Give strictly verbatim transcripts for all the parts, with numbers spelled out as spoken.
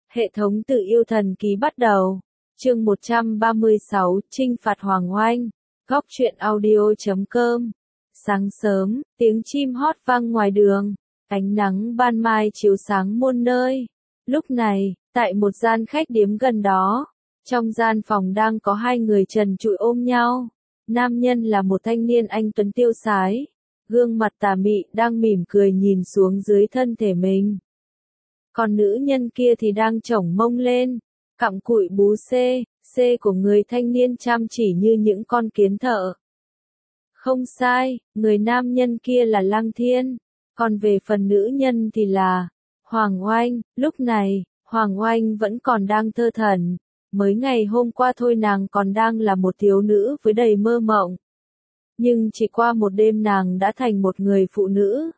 Hệ thống tự yêu thần ký bắt đầu. Chương một trăm ba mươi sáu, Chinh phạt Hoàng Oanh. Góc truyện audio chấm com. Sáng sớm, tiếng chim hót vang ngoài đường, ánh nắng ban mai chiếu sáng muôn nơi. Lúc này, tại một gian khách điếm gần đó, trong gian phòng đang có hai người trần trụi ôm nhau. Nam nhân là một thanh niên anh tuấn tiêu sái, gương mặt tà mị đang mỉm cười nhìn xuống dưới thân thể mình. Còn nữ nhân kia thì đang chổng mông lên, cặm cụi bú xê, xê của người thanh niên chăm chỉ như những con kiến thợ. Không sai, người nam nhân kia là Lăng Thiên, còn về phần nữ nhân thì là Hoàng Oanh. Lúc này, Hoàng Oanh vẫn còn đang thơ thẩn, mới ngày hôm qua thôi nàng còn đang là một thiếu nữ với đầy mơ mộng. Nhưng chỉ qua một đêm nàng đã thành một người phụ nữ.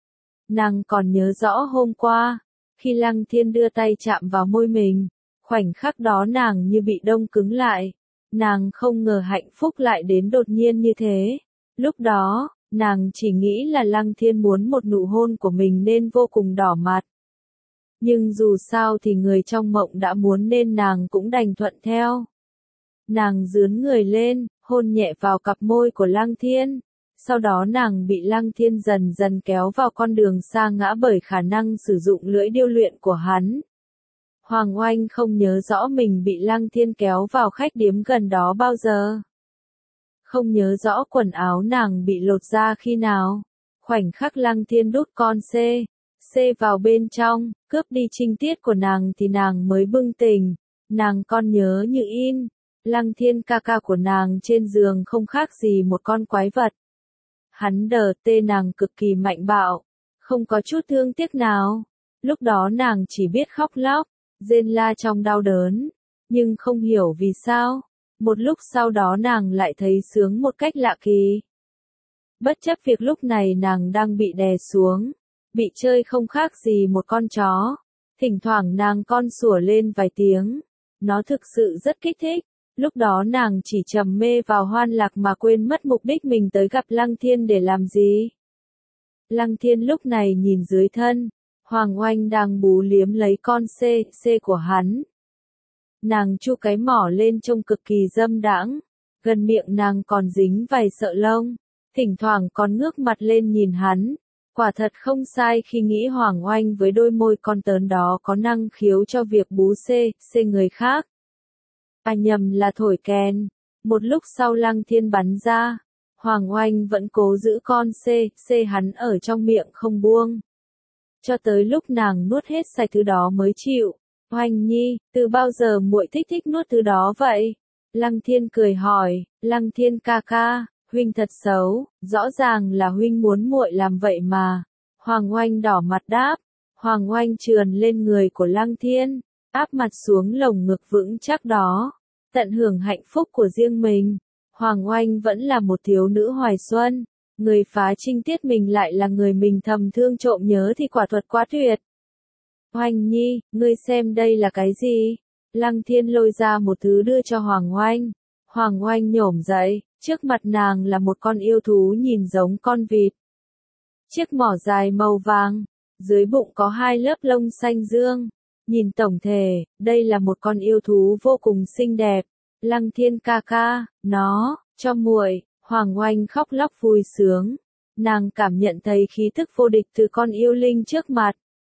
Nàng còn nhớ rõ hôm qua, khi Lăng Thiên đưa tay chạm vào môi mình, khoảnh khắc đó nàng như bị đông cứng lại. Nàng không ngờ hạnh phúc lại đến đột nhiên như thế. Lúc đó, nàng chỉ nghĩ là Lăng Thiên muốn một nụ hôn của mình nên vô cùng đỏ mặt. Nhưng dù sao thì người trong mộng đã muốn nên nàng cũng đành thuận theo. Nàng dướn người lên, hôn nhẹ vào cặp môi của Lăng Thiên. Sau đó nàng bị Lăng Thiên dần dần kéo vào con đường sa ngã bởi khả năng sử dụng lưỡi điêu luyện của hắn. Hoàng Oanh không nhớ rõ mình bị Lăng Thiên kéo vào khách điếm gần đó bao giờ. Không nhớ rõ quần áo nàng bị lột ra khi nào. Khoảnh khắc Lăng Thiên đút con xê, xê vào bên trong, cướp đi trinh tiết của nàng thì nàng mới bừng tỉnh. Nàng còn nhớ như in, Lăng Thiên ca ca của nàng trên giường không khác gì một con quái vật. Hắn đờ tê nàng cực kỳ mạnh bạo, không có chút thương tiếc nào. Lúc đó nàng chỉ biết khóc lóc, rên la trong đau đớn, nhưng không hiểu vì sao. Một lúc sau đó nàng lại thấy sướng một cách lạ kỳ. Bất chấp việc lúc này nàng đang bị đè xuống, bị chơi không khác gì một con chó. Thỉnh thoảng nàng con sủa lên vài tiếng, nó thực sự rất kích thích. Lúc đó nàng chỉ trầm mê vào hoan lạc mà quên mất mục đích mình tới gặp Lăng Thiên để làm gì. Lăng Thiên lúc này nhìn dưới thân, Hoàng Oanh đang bú liếm lấy con xê, xê của hắn. Nàng chu cái mỏ lên trông cực kỳ dâm đãng, gần miệng nàng còn dính vài sợi lông, thỉnh thoảng còn ngước mặt lên nhìn hắn. Quả thật không sai khi nghĩ Hoàng Oanh với đôi môi con tớn đó có năng khiếu cho việc bú xê, xê người khác. À nhầm là thổi kèn. Một lúc sau Lăng Thiên bắn ra, Hoàng Oanh vẫn cố giữ con xê, xê hắn ở trong miệng không buông. Cho tới lúc nàng nuốt hết sạch thứ đó mới chịu. Oanh nhi, từ bao giờ muội thích thích nuốt thứ đó vậy? Lăng Thiên cười hỏi. Lăng Thiên ca ca, huynh thật xấu, rõ ràng là huynh muốn muội làm vậy mà. Hoàng Oanh đỏ mặt đáp. Hoàng Oanh trườn lên người của Lăng Thiên, áp mặt xuống lồng ngực vững chắc đó, tận hưởng hạnh phúc của riêng mình. Hoàng Oanh vẫn là một thiếu nữ hoài xuân, người phá trinh tiết mình lại là người mình thầm thương trộm nhớ thì quả thuật quá tuyệt. Oanh nhi, ngươi xem đây là cái gì? Lăng Thiên lôi ra một thứ đưa cho Hoàng Oanh. Hoàng Oanh nhổm dậy, trước mặt nàng là một con yêu thú nhìn giống con vịt. Chiếc mỏ dài màu vàng, dưới bụng có hai lớp lông xanh dương. Nhìn tổng thể, đây là một con yêu thú vô cùng xinh đẹp. Lăng Thiên ca ca, nó, cho muội. Hoàng Oanh khóc lóc vui sướng. Nàng cảm nhận thấy khí thức vô địch từ con yêu linh trước mặt.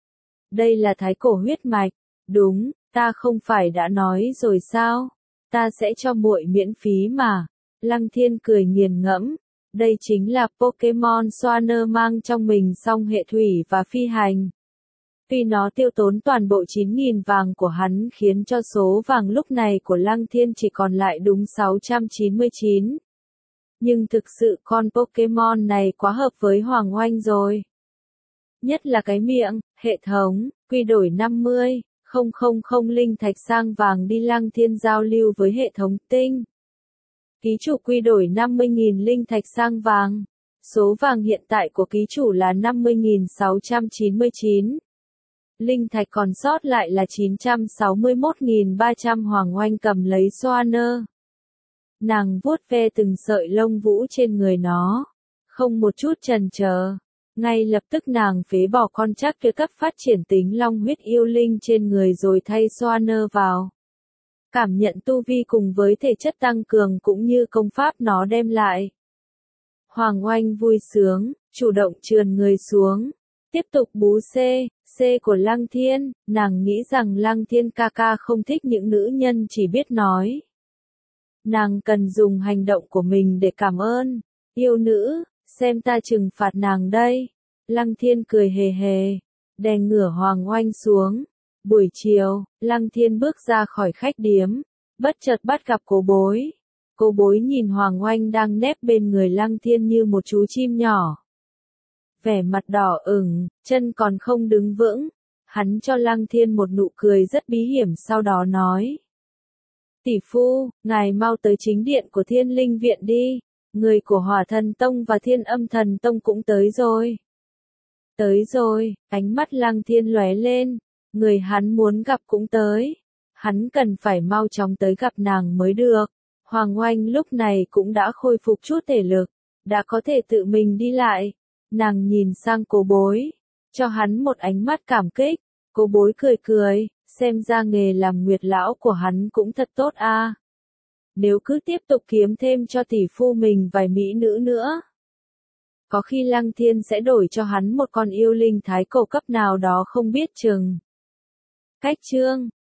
Đây là thái cổ huyết mạch. Đúng, ta không phải đã nói rồi sao? Ta sẽ cho muội miễn phí mà. Lăng Thiên cười nghiền ngẫm. Đây chính là Pokemon Swanner mang trong mình song hệ thủy và phi hành. Tuy nó tiêu tốn toàn bộ chín nghìn vàng của hắn khiến cho số vàng lúc này của Lăng Thiên chỉ còn lại đúng sáu trăm chín mươi chín. Nhưng thực sự con Pokemon này quá hợp với Hoàng Oanh rồi. Nhất là cái miệng, hệ thống, quy đổi năm mươi, không không không linh thạch sang vàng đi. Lăng Thiên giao lưu với hệ thống tinh. Ký chủ quy đổi năm mươi nghìn linh thạch sang vàng. Số vàng hiện tại của ký chủ là năm mươi nghìn sáu trăm chín mươi chín. Linh thạch còn sót lại là chín trăm sáu mươi mốt nghìn ba trăm. Hoàng Oanh cầm lấy Swanner. Nàng vuốt ve từng sợi lông vũ trên người nó, không một chút chần chờ. Ngay lập tức nàng phế bỏ con chắc kia cấp phát triển tính long huyết yêu linh trên người rồi thay xoa nơ vào. Cảm nhận tu vi cùng với thể chất tăng cường cũng như công pháp nó đem lại. Hoàng Oanh vui sướng, chủ động trườn người xuống. Tiếp tục bú C, C của Lăng Thiên, nàng nghĩ rằng Lăng Thiên ca ca không thích những nữ nhân chỉ biết nói. Nàng cần dùng hành động của mình để cảm ơn. Yêu nữ, xem ta trừng phạt nàng đây. Lăng Thiên cười hề hề, đè ngửa Hoàng Oanh xuống. Buổi chiều, Lăng Thiên bước ra khỏi khách điếm, bất chợt bắt gặp Cố Bối. Cố Bối nhìn Hoàng Oanh đang nép bên người Lăng Thiên như một chú chim nhỏ. Vẻ mặt đỏ ửng, chân còn không đứng vững. Hắn cho Lăng Thiên một nụ cười rất bí hiểm sau đó nói. Tỷ phu, ngài mau tới chính điện của Thiên Linh Viện đi. Người của Hỏa Thần Tông và Thiên Âm Thần Tông cũng tới rồi. Tới rồi, ánh mắt Lăng Thiên lóe lên. Người hắn muốn gặp cũng tới. Hắn cần phải mau chóng tới gặp nàng mới được. Hoàng Oanh lúc này cũng đã khôi phục chút thể lực. Đã có thể tự mình đi lại. Nàng nhìn sang Cố Bối. Cho hắn một ánh mắt cảm kích. Cố Bối cười cười. Xem ra nghề làm nguyệt lão của hắn cũng thật tốt a. Nếu cứ tiếp tục kiếm thêm cho tỷ phu mình vài mỹ nữ nữa. Có khi Lăng Thiên sẽ đổi cho hắn một con yêu linh thái cổ cấp nào đó không biết chừng. Cách chương